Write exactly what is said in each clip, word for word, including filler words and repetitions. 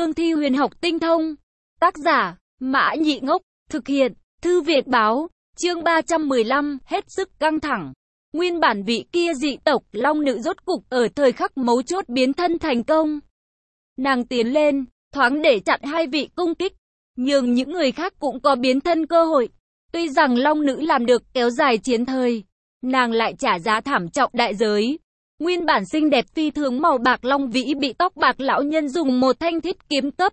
cương thi huyền học tinh thông. Tác giả, Mã Nhị Ngốc, thực hiện, Thư Việt Báo, chương ba trăm mười lăm, hết sức căng thẳng. Nguyên bản vị kia dị tộc long nữ rốt cục ở thời khắc mấu chốt biến thân thành công. Nàng tiến lên, thoáng để chặn hai vị công kích, nhưng những người khác cũng có biến thân cơ hội. Tuy rằng long nữ làm được kéo dài chiến thời, nàng lại trả giá thảm trọng đại giới. Nguyên bản xinh đẹp phi thường màu bạc long vĩ bị tóc bạc lão nhân dùng một thanh thiết kiếm cấp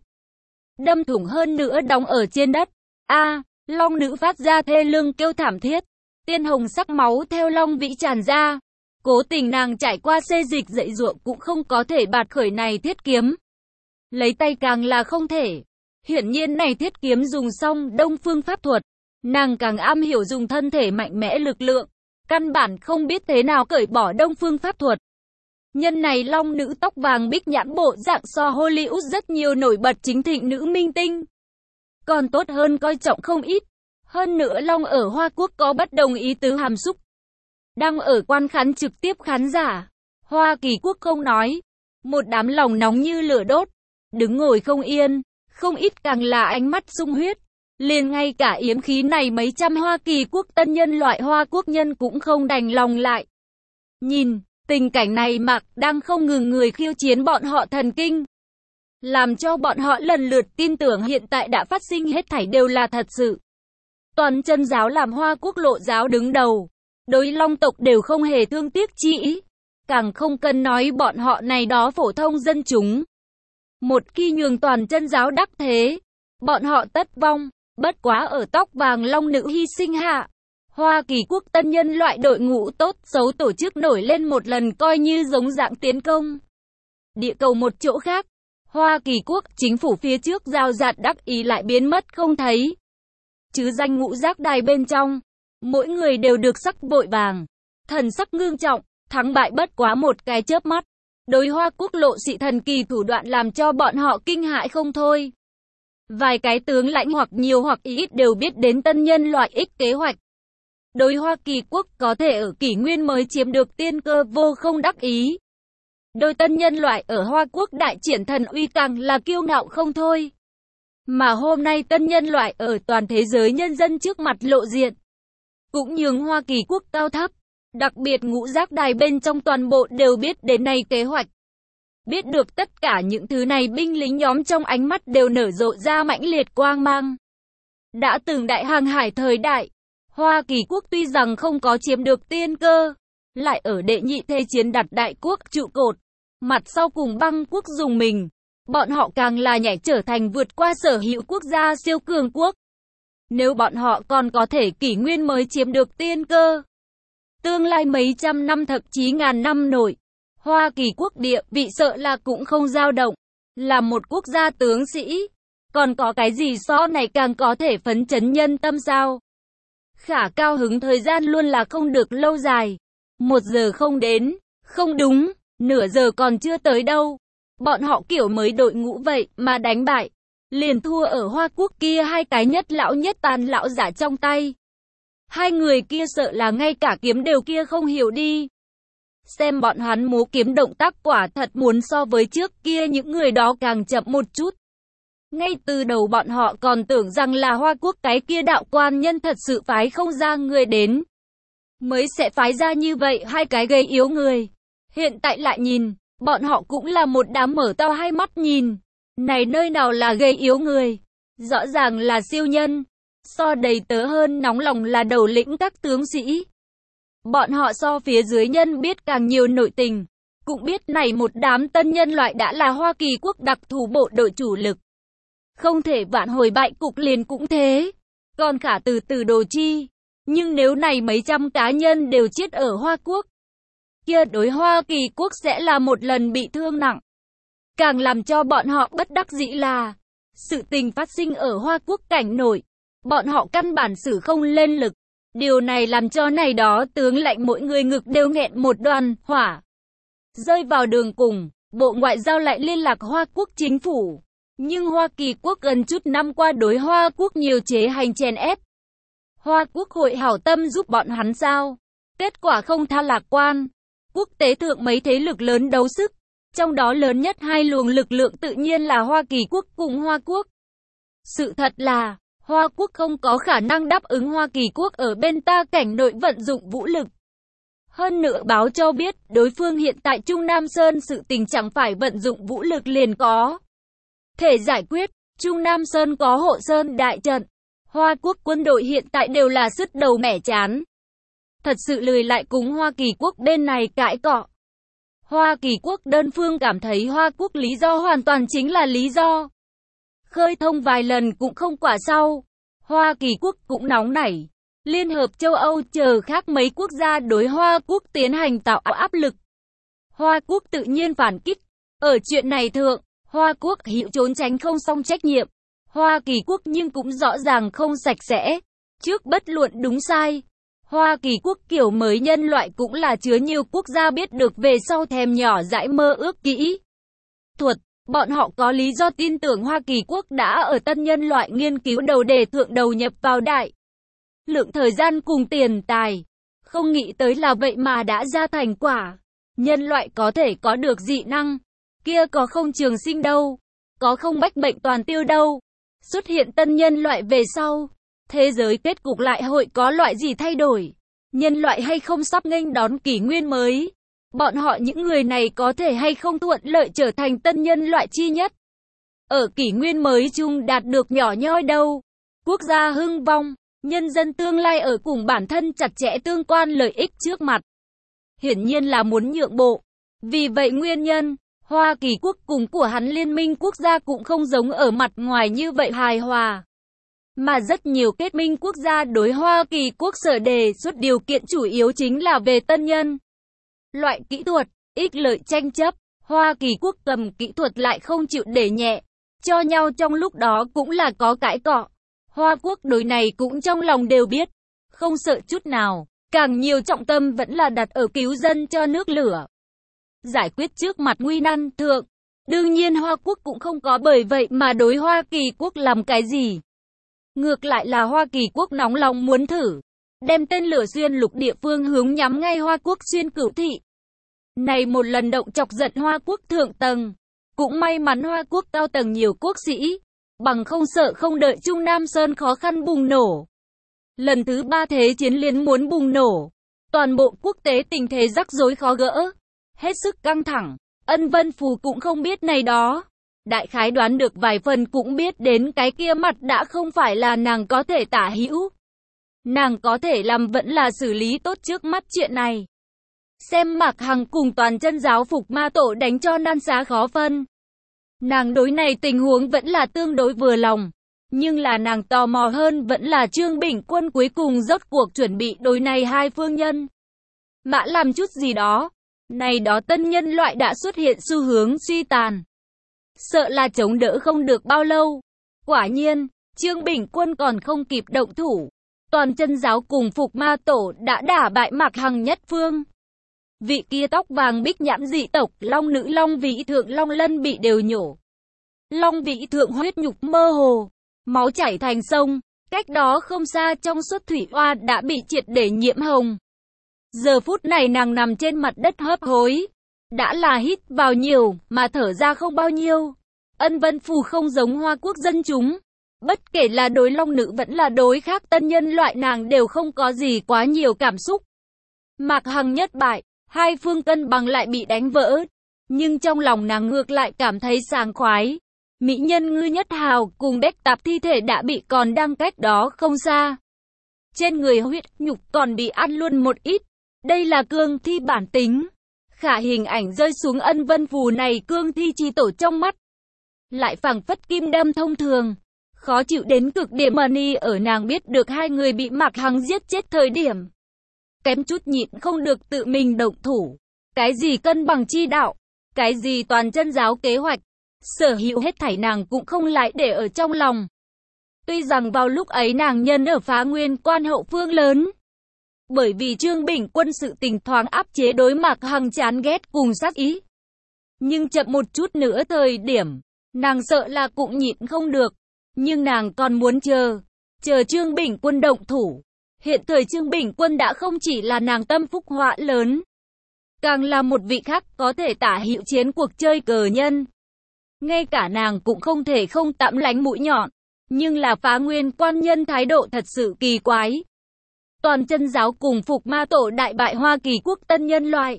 đâm thủng, hơn nữa đóng ở trên đất. A, long nữ phát ra thê lương kêu thảm thiết, tiên hồng sắc máu theo long vĩ tràn ra. Cố tình nàng trải qua xê dịch dậy ruộng cũng không có thể bạt khởi này thiết kiếm. Lấy tay càng là không thể. Hiển nhiên này thiết kiếm dùng xong đông phương pháp thuật, nàng càng am hiểu dùng thân thể mạnh mẽ lực lượng, căn bản không biết thế nào cởi bỏ đông phương pháp thuật. Nhân này long nữ tóc vàng bích nhãn bộ dạng so Hollywood rất nhiều nổi bật chính thịnh nữ minh tinh, còn tốt hơn coi trọng không ít. Hơn nữa long ở Hoa Quốc có bất đồng ý tứ hàm xúc, đang ở quan khán trực tiếp khán giả Hoa Kỳ Quốc không nói, một đám lòng nóng như lửa đốt, đứng ngồi không yên, không ít càng là ánh mắt sung huyết. Liền ngay cả yếm khí này mấy trăm Hoa Kỳ Quốc tân nhân loại Hoa Quốc nhân cũng không đành lòng lại. Nhìn, tình cảnh này mặc đang không ngừng người khiêu chiến bọn họ thần kinh, làm cho bọn họ lần lượt tin tưởng hiện tại đã phát sinh hết thảy đều là thật sự. Toàn chân giáo làm Hoa Quốc lộ giáo đứng đầu, đối long tộc đều không hề thương tiếc chi ý, càng không cần nói bọn họ này đó phổ thông dân chúng. Một khi nhường toàn chân giáo đắc thế, bọn họ tất vong. Bất quá ở tóc vàng long nữ hy sinh hạ, Hoa Kỳ Quốc tân nhân loại đội ngũ tốt xấu tổ chức nổi lên một lần coi như giống dạng tiến công. Địa cầu một chỗ khác, Hoa Kỳ Quốc chính phủ phía trước giao dạt đắc ý lại biến mất không thấy. Chứ danh ngũ giác đài bên trong, mỗi người đều được sắc vội vàng, thần sắc ngưng trọng, thắng bại bất quá một cái chớp mắt. Đối Hoa Quốc lộ dị thần kỳ thủ đoạn làm cho bọn họ kinh hãi không thôi. Vài cái tướng lãnh hoặc nhiều hoặc ít đều biết đến tân nhân loại ích kế hoạch. Đối Hoa Kỳ Quốc có thể ở kỷ nguyên mới chiếm được tiên cơ vô không đắc ý. Đôi tân nhân loại ở Hoa Quốc đại triển thần uy càng là kiêu ngạo không thôi. Mà hôm nay tân nhân loại ở toàn thế giới nhân dân trước mặt lộ diện, cũng nhường Hoa Kỳ Quốc cao thấp, đặc biệt ngũ giác đài bên trong toàn bộ đều biết đến này kế hoạch. Biết được tất cả những thứ này, binh lính nhóm trong ánh mắt đều nở rộ ra mãnh liệt quang mang. Đã từng đại hàng hải thời đại, Hoa Kỳ Quốc tuy rằng không có chiếm được tiên cơ, lại ở đệ nhị thế chiến đặt đại quốc trụ cột, mặt sau cùng băng quốc dùng mình, bọn họ càng là nhảy trở thành vượt qua sở hữu quốc gia siêu cường quốc. Nếu bọn họ còn có thể kỷ nguyên mới chiếm được tiên cơ, tương lai mấy trăm năm thậm chí ngàn năm nổi, Hoa Kỳ Quốc địa vị sợ là cũng không dao động. Là một quốc gia tướng sĩ, còn có cái gì so này càng có thể phấn chấn nhân tâm sao? Khả cao hứng thời gian luôn là không được lâu dài. Một giờ không đến, không đúng, nửa giờ còn chưa tới đâu. Bọn họ kiểu mới đội ngũ vậy mà đánh bại, liền thua ở Hoa Quốc kia hai cái nhất lão nhất tàn lão giả trong tay. Hai người kia sợ là ngay cả kiếm đều kia không hiểu đi. Xem bọn hắn múa kiếm động tác quả thật muốn so với trước kia những người đó càng chậm một chút. Ngay từ đầu bọn họ còn tưởng rằng là Hoa Quốc cái kia đạo quan nhân thật sự phái không ra người đến, mới sẽ phái ra như vậy hai cái gây yếu người. Hiện tại lại nhìn, bọn họ cũng là một đám mở to hai mắt nhìn. Này nơi nào là gây yếu người, rõ ràng là siêu nhân. So đầy tớ hơn nóng lòng là đầu lĩnh các tướng sĩ. Bọn họ so phía dưới nhân biết càng nhiều nội tình, cũng biết này một đám tân nhân loại đã là Hoa Kỳ Quốc đặc thù bộ đội chủ lực. Không thể vạn hồi bại cục liền cũng thế, còn khả từ từ đồ chi. Nhưng nếu này mấy trăm cá nhân đều chết ở Hoa Quốc, kia đối Hoa Kỳ Quốc sẽ là một lần bị thương nặng. Càng làm cho bọn họ bất đắc dĩ là, sự tình phát sinh ở Hoa Quốc cảnh nổi, bọn họ căn bản xử không lên lực. Điều này làm cho này đó tướng lãnh mỗi người ngực đều nghẹn một đoàn hỏa. Rơi vào đường cùng, Bộ Ngoại giao lại liên lạc Hoa Quốc chính phủ. Nhưng Hoa Kỳ Quốc gần chút năm qua đối Hoa Quốc nhiều chế hành chèn ép. Hoa Quốc hội hảo tâm giúp bọn hắn sao? Kết quả không tha lạc quan. Quốc tế thượng mấy thế lực lớn đấu sức, Trong đó lớn nhất hai luồng lực lượng tự nhiên là Hoa Kỳ quốc cùng Hoa quốc. Sự thật là, Hoa quốc không có khả năng đáp ứng Hoa Kỳ quốc ở bên ta cảnh nội vận dụng vũ lực. Hơn nữa báo cho biết, đối phương hiện tại Trung Nam Sơn sự tình chẳng phải vận dụng vũ lực liền có thể giải quyết. Trung Nam Sơn có hộ sơn đại trận. Hoa quốc quân đội hiện tại đều là sứt đầu mẻ chán. Thật sự lười lại cùng Hoa Kỳ quốc bên này cãi cọ. Hoa Kỳ quốc đơn phương cảm thấy Hoa quốc lý do hoàn toàn chính là lý do. Khơi thông vài lần cũng không quả sau. Hoa Kỳ quốc cũng nóng nảy. Liên hợp châu Âu chờ khác mấy quốc gia đối Hoa quốc tiến hành tạo áp lực. Hoa quốc tự nhiên phản kích. Ở chuyện này thượng, Hoa quốc hiểu trốn tránh không xong trách nhiệm. Hoa Kỳ quốc nhưng cũng rõ ràng không sạch sẽ. Trước bất luận đúng sai, Hoa Kỳ quốc kiểu mới nhân loại cũng là chứa nhiều quốc gia biết được về sau thèm nhỏ dãi mơ ước kỹ thuật. Bọn họ có lý do tin tưởng Hoa Kỳ quốc đã ở tân nhân loại nghiên cứu đầu đề thượng đầu nhập vào đại lượng thời gian cùng tiền tài. Không nghĩ tới là vậy mà đã ra thành quả. Nhân loại có thể có được dị năng. Kia có không trường sinh đâu. Có không bách bệnh toàn tiêu đâu. Xuất hiện tân nhân loại về sau. Thế giới kết cục lại hội có loại gì thay đổi? Nhân loại hay không sắp nghênh đón kỷ nguyên mới? Bọn họ những người này có thể hay không thuận lợi trở thành tân nhân loại chi nhất? Ở kỷ nguyên mới chung đạt được nhỏ nhoi đâu? Quốc gia hưng vong, nhân dân tương lai ở cùng bản thân chặt chẽ tương quan lợi ích trước mặt. Hiển nhiên là muốn nhượng bộ. Vì vậy nguyên nhân, Hoa Kỳ quốc cùng của hắn liên minh quốc gia cũng không giống ở mặt ngoài như vậy hài hòa. Mà rất nhiều kết minh quốc gia đối Hoa Kỳ quốc sở đề xuất điều kiện chủ yếu chính là về tân nhân loại kỹ thuật, ích lợi tranh chấp. Hoa Kỳ quốc cầm kỹ thuật lại không chịu để nhẹ, cho nhau trong lúc đó cũng là có cãi cọ. Hoa quốc đối này cũng trong lòng đều biết, không sợ chút nào, càng nhiều trọng tâm vẫn là đặt ở cứu dân cho nước lửa. Giải quyết trước mặt nguy nan thượng. Đương nhiên Hoa quốc cũng không có bởi vậy mà đối Hoa Kỳ quốc làm cái gì. Ngược lại là Hoa Kỳ quốc nóng lòng muốn thử, đem tên lửa xuyên lục địa phương hướng nhắm ngay Hoa quốc xuyên cửu thị. Này một lần động chọc giận Hoa quốc thượng tầng. Cũng may mắn Hoa quốc cao tầng nhiều quốc sĩ, bằng không sợ không đợi Trung Nam Sơn khó khăn bùng nổ. Lần thứ ba thế chiến liên muốn bùng nổ. Toàn bộ quốc tế tình thế rắc rối khó gỡ. Hết sức căng thẳng. Ân Vân Phù cũng không biết này đó. Đại khái đoán được vài phần cũng biết đến cái kia mặt đã không phải là nàng có thể tả hữu. Nàng có thể làm vẫn là xử lý tốt trước mắt chuyện này. Xem Mạc Hằng cùng toàn chân giáo phục ma tổ đánh cho nan xá khó phân. Nàng đối này tình huống vẫn là tương đối vừa lòng. Nhưng là nàng tò mò hơn vẫn là Trương Bình Quân cuối cùng rốt cuộc chuẩn bị đối này hai phương nhân mã làm chút gì đó. Này đó tân nhân loại đã xuất hiện xu hướng suy tàn. Sợ là chống đỡ không được bao lâu. Quả nhiên, Trương Bình Quân còn không kịp động thủ. Toàn chân giáo cùng phục ma tổ đã đả bại Mạc Hằng nhất phương. Vị kia tóc vàng bích nhãn dị tộc, long nữ long vĩ thượng long lân bị đều nhổ. Long vĩ thượng huyết nhục mơ hồ, máu chảy thành sông. Cách đó không xa trong suốt thủy oa đã bị triệt để nhiễm hồng. Giờ phút này nàng nằm trên mặt đất hấp hối. Đã là hít vào nhiều, mà thở ra không bao nhiêu. Ân Vân Phù không giống Hoa quốc dân chúng. Bất kể là đối long nữ vẫn là đối khác tân nhân loại nàng đều không có gì quá nhiều cảm xúc. Mạc Hằng nhất bại, hai phương cân bằng lại bị đánh vỡ. Nhưng trong lòng nàng ngược lại cảm thấy sảng khoái. Mỹ nhân ngư nhất hào cùng đếch tạp thi thể đã bị còn đang cách đó không xa. Trên người huyết nhục còn bị ăn luôn một ít. Đây là cương thi bản tính. Khả hình ảnh rơi xuống Ân Vân Phù này cương thi chi tổ trong mắt. Lại phảng phất kim đâm thông thường. Khó chịu đến cực điểm Money ở nàng biết được hai người bị Mạc Hằng giết chết thời điểm. Kém chút nhịn không được tự mình động thủ. Cái gì cân bằng chi đạo. Cái gì toàn chân giáo kế hoạch. Sở hữu hết thảy nàng cũng không lại để ở trong lòng. Tuy rằng vào lúc ấy nàng nhân ở Phá Nguyên quan hậu phương lớn. Bởi vì Trương Bình Quân sự tình thoáng áp chế đối Mạc Hằng chán ghét cùng sát ý. Nhưng chậm một chút nữa thời điểm, nàng sợ là cũng nhịn không được. Nhưng nàng còn muốn chờ, chờ Trương Bình Quân động thủ. Hiện thời Trương Bình Quân đã không chỉ là nàng tâm phúc họa lớn. càng là một vị khác có thể tả hữu chiến cuộc chơi cờ nhân. Ngay cả nàng cũng không thể không tạm lánh mũi nhọn, nhưng là Phá Nguyên quan nhân thái độ thật sự kỳ quái. Toàn chân giáo cùng phục ma tổ đại bại Hoa Kỳ quốc tân nhân loại.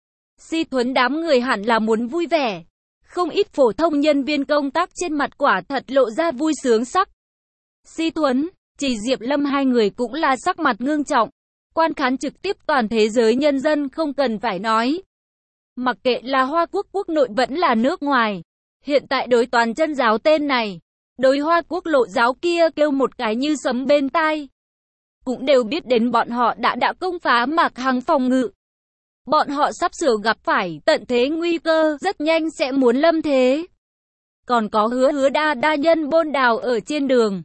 Si Thuấn đám người hẳn là muốn vui vẻ. Không ít phổ thông nhân viên công tác trên mặt quả thật lộ ra vui sướng sắc. Si Thuấn, Chỉ Diệp Lâm hai người cũng là sắc mặt ngưng trọng. Quan khán trực tiếp toàn thế giới nhân dân không cần phải nói. Mặc kệ là Hoa Quốc quốc nội vẫn là nước ngoài. Hiện tại đối toàn chân giáo tên này, đối Hoa Quốc lộ giáo kia kêu một cái như sấm bên tai. Cũng đều biết đến bọn họ đã đã công phá Mạc Hằng phòng ngự. Bọn họ sắp sửa gặp phải tận thế nguy cơ, rất nhanh sẽ muốn lâm thế. Còn có hứa hứa đa đa nhân bôn đào ở trên đường.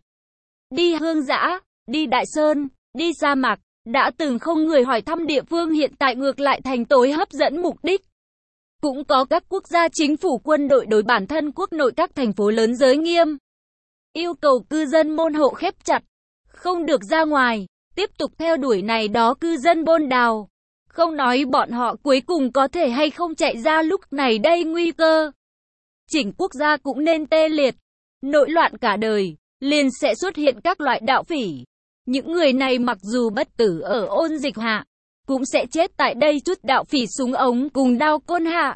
Đi hương dã, đi đại sơn, đi sa mạc, đã từng không người hỏi thăm địa phương hiện tại ngược lại thành tối hấp dẫn mục đích. Cũng có các quốc gia chính phủ quân đội đối bản thân quốc nội các thành phố lớn giới nghiêm. Yêu cầu cư dân môn hộ khép chặt, không được ra ngoài, tiếp tục theo đuổi này đó cư dân bôn đào. Không nói bọn họ cuối cùng có thể hay không chạy ra lúc này đây nguy cơ. Chỉnh quốc gia cũng nên tê liệt, nội loạn cả đời, liền sẽ xuất hiện các loại đạo phỉ. Những người này mặc dù bất tử ở ôn dịch hạ, cũng sẽ chết tại đây chút đạo phỉ súng ống cùng đao côn hạ.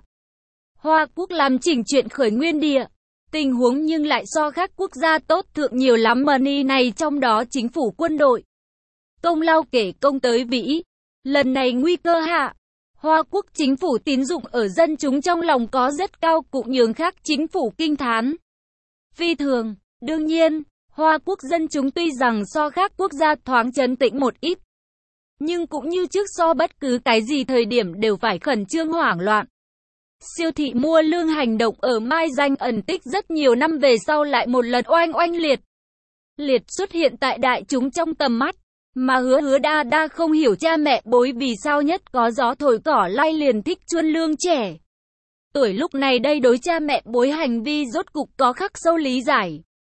Hoa Quốc làm chỉnh chuyện khởi nguyên địa, tình huống nhưng lại so khác quốc gia tốt thượng nhiều lắm mà ni này trong đó chính phủ quân đội. Công lao kể công tới vĩ, lần này nguy cơ hạ, Hoa Quốc chính phủ tín dụng ở dân chúng trong lòng có rất cao cũng nhường khác chính phủ kinh thán. Phi thường, đương nhiên, Hoa Quốc dân chúng tuy rằng so khác quốc gia thoáng trấn tĩnh một ít, nhưng cũng như trước so bất cứ cái gì thời điểm đều phải khẩn trương hoảng loạn. Siêu thị mua lương hành động ở Mai Danh ẩn tích rất nhiều năm về sau lại một lần oanh oanh liệt. Liệt xuất hiện tại đại chúng trong tầm mắt, mà hứa hứa đa đa không hiểu cha mẹ bối vì sao nhất có gió thổi cỏ lay liền thích chuôn lương trẻ. Tuổi lúc này đây đối cha mẹ bối hành vi rốt cục có khắc sâu lý giải.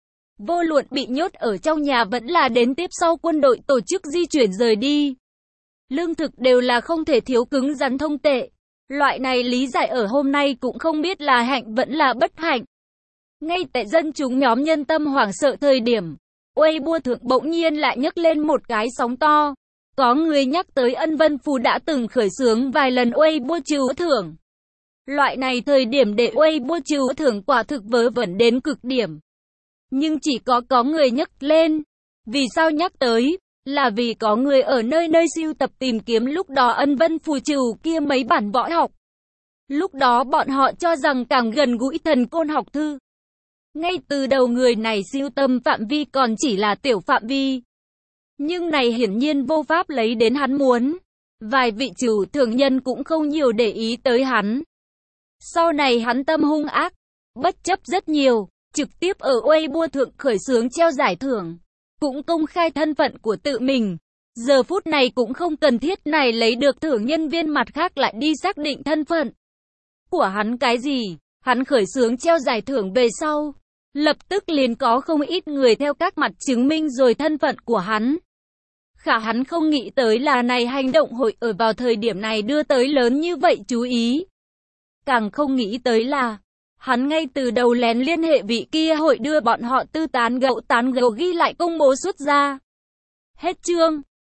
Vô luận bị nhốt ở trong nhà vẫn là đến tiếp sau quân đội tổ chức di chuyển rời đi. Lương thực đều là không thể thiếu cứng rắn thông tệ. Loại này lý giải ở hôm nay cũng không biết là hạnh vẫn là bất hạnh. Ngay tại dân chúng nhóm nhân tâm hoảng sợ thời điểm, Weibo thượng bỗng nhiên lại nhấc lên một cái sóng to. Có người nhắc tới Ân Vân Phù đã từng khởi xướng vài lần Weibo trừ thưởng. Loại này thời điểm để Weibo trừ thưởng quả thực vớ vẩn đến cực điểm. Nhưng chỉ có có người nhắc lên. Vì sao nhắc tới? Là vì có người ở nơi nơi sưu tập tìm kiếm lúc đó Ân Vân Phù trừ kia mấy bản võ học. Lúc đó bọn họ cho rằng càng gần gũi thần côn học thư. Ngay từ đầu người này sưu tầm phạm vi còn chỉ là tiểu phạm vi. Nhưng này hiển nhiên vô pháp lấy đến hắn muốn. Vài vị chủ thưởng nhân cũng không nhiều để ý tới hắn. Sau này hắn tâm hung ác, bất chấp rất nhiều, trực tiếp ở Weibo thượng khởi xướng treo giải thưởng. Cũng công khai thân phận của tự mình. Giờ phút này cũng không cần thiết này lấy được thưởng nhân viên mặt khác lại đi xác định thân phận của hắn cái gì. Hắn khởi xướng treo giải thưởng về sau, lập tức liền có không ít người theo các mặt chứng minh rồi thân phận của hắn. Khả hắn không nghĩ tới là này hành động hội ở vào thời điểm này đưa tới lớn như vậy chú ý. Càng không nghĩ tới là hắn ngay từ đầu lén liên hệ vị kia hội đưa bọn họ tư tán gẫu tán gẫu ghi lại công bố xuất ra. Hết chương.